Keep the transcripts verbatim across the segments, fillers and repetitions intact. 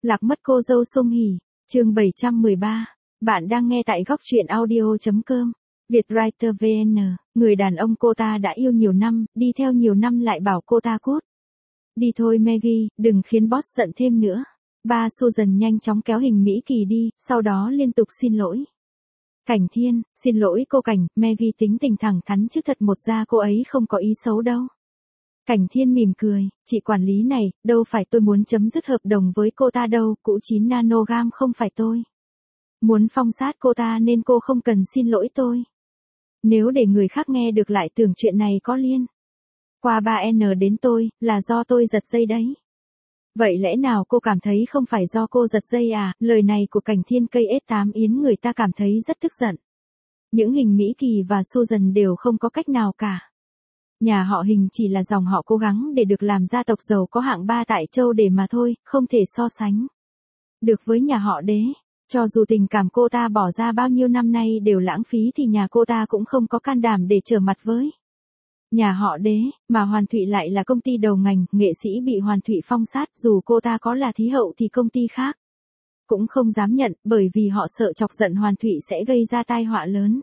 Lạc mất cô dâu Song Hỷ, chương bảy trăm mười ba. Bạn đang nghe tại góc truyện audio chấm com. Vietwriter vê en, người đàn ông cô ta đã yêu nhiều năm, đi theo nhiều năm lại bảo cô ta cút. Đi thôi Maggie, đừng khiến boss giận thêm nữa. Ba Susan nhanh chóng kéo Hình Mỹ Kỳ đi, sau đó liên tục xin lỗi. Cảnh Thiên, xin lỗi cô Cảnh, Maggie tính tình thẳng thắn chứ thật một ra cô ấy không có ý xấu đâu. Cảnh Thiên mỉm cười, chị quản lý này, đâu phải tôi muốn chấm dứt hợp đồng với cô ta đâu, cũ chín nanogam không phải tôi muốn phong sát cô ta nên cô không cần xin lỗi tôi. Nếu để người khác nghe được lại tưởng chuyện này có liên qua ba en đến tôi, là do tôi giật dây đấy. Vậy lẽ nào cô cảm thấy không phải do cô giật dây à? Lời này của Cảnh Thiên cây ết tám yến người ta cảm thấy rất tức giận. Những Hình Mỹ Kỳ và Susan đều không có cách nào cả. Nhà họ Hình chỉ là dòng họ cố gắng để được làm gia tộc giàu có hạng ba tại châu Đề mà thôi, không thể so sánh được với nhà họ Đế. Cho dù tình cảm cô ta bỏ ra bao nhiêu năm nay đều lãng phí thì nhà cô ta cũng không có can đảm để trở mặt với nhà họ Đế, mà Hoàn Thụy lại là công ty đầu ngành, nghệ sĩ bị Hoàn Thụy phong sát, dù cô ta có là thí hậu thì công ty khác cũng không dám nhận, bởi vì họ sợ chọc giận Hoàn Thụy sẽ gây ra tai họa lớn.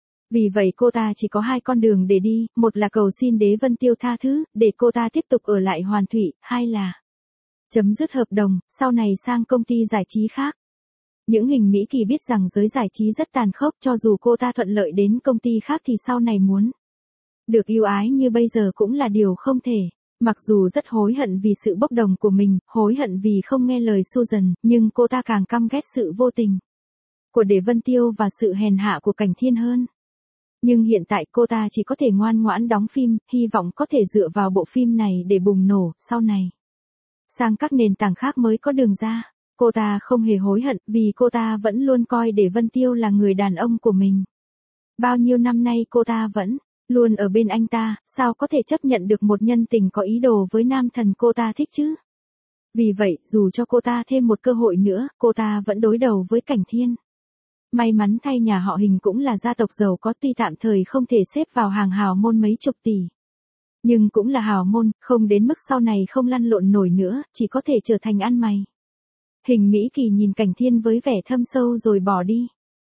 Vì vậy cô ta chỉ có hai con đường để đi, một là cầu xin Đế Vân Tiêu tha thứ, để cô ta tiếp tục ở lại Hoàn Thụy, hai là chấm dứt hợp đồng, sau này sang công ty giải trí khác. Những Hình Mỹ Kỳ biết rằng giới giải trí rất tàn khốc, cho dù cô ta thuận lợi đến công ty khác thì sau này muốn được yêu ái như bây giờ cũng là điều không thể. Mặc dù rất hối hận vì sự bốc đồng của mình, hối hận vì không nghe lời Susan, nhưng cô ta càng căm ghét sự vô tình của Đế Vân Tiêu và sự hèn hạ của Cảnh Thiên hơn. Nhưng hiện tại cô ta chỉ có thể ngoan ngoãn đóng phim, hy vọng có thể dựa vào bộ phim này để bùng nổ, sau này sang các nền tảng khác mới có đường ra. Cô ta không hề hối hận, vì cô ta vẫn luôn coi Đế Vân Tiêu là người đàn ông của mình. Bao nhiêu năm nay cô ta vẫn luôn ở bên anh ta, sao có thể chấp nhận được một nhân tình có ý đồ với nam thần cô ta thích chứ? Vì vậy, dù cho cô ta thêm một cơ hội nữa, cô ta vẫn đối đầu với Cảnh Thiên. May mắn thay nhà họ Hình cũng là gia tộc giàu có, tuy tạm thời không thể xếp vào hàng hào môn mấy chục tỷ. Nhưng cũng là hào môn, không đến mức sau này không lăn lộn nổi nữa, chỉ có thể trở thành ăn mày. Hình Mỹ Kỳ nhìn Cảnh Thiên với vẻ thâm sâu rồi bỏ đi.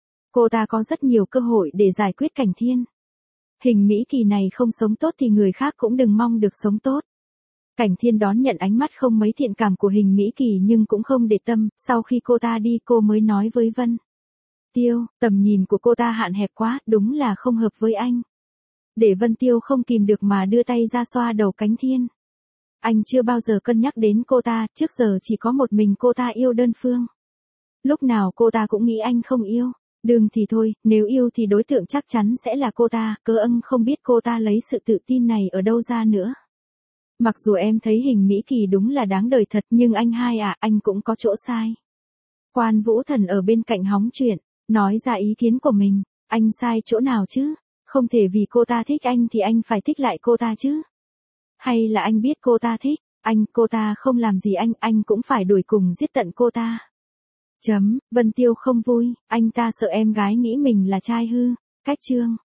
Cô ta có rất nhiều cơ hội để giải quyết Cảnh Thiên. Hình Mỹ Kỳ này không sống tốt thì người khác cũng đừng mong được sống tốt. Cảnh Thiên đón nhận ánh mắt không mấy thiện cảm của Hình Mỹ Kỳ nhưng cũng không để tâm, sau khi cô ta đi cô mới nói với Vân Tiêu, tầm nhìn của cô ta hạn hẹp quá, đúng là không hợp với anh. Để Vân Tiêu không kìm được mà đưa tay ra xoa đầu Cảnh Thiên. Anh chưa bao giờ cân nhắc đến cô ta, trước giờ chỉ có một mình cô ta yêu đơn phương. Lúc nào cô ta cũng nghĩ anh không yêu. Đừng thì thôi, nếu yêu thì đối tượng chắc chắn sẽ là cô ta, cơ ân không biết cô ta lấy sự tự tin này ở đâu ra nữa. Mặc dù em thấy Hình Mỹ Kỳ đúng là đáng đời thật, nhưng anh hai à, anh cũng có chỗ sai. Quan Vũ Thần ở bên cạnh hóng chuyện, nói ra ý kiến của mình, anh sai chỗ nào chứ? Không thể vì cô ta thích anh thì anh phải thích lại cô ta chứ? Hay là anh biết cô ta thích anh, cô ta không làm gì anh, anh cũng phải đuổi cùng giết tận cô ta? Chấm, Vân Tiêu không vui, anh ta sợ em gái nghĩ mình là trai hư. Cách chương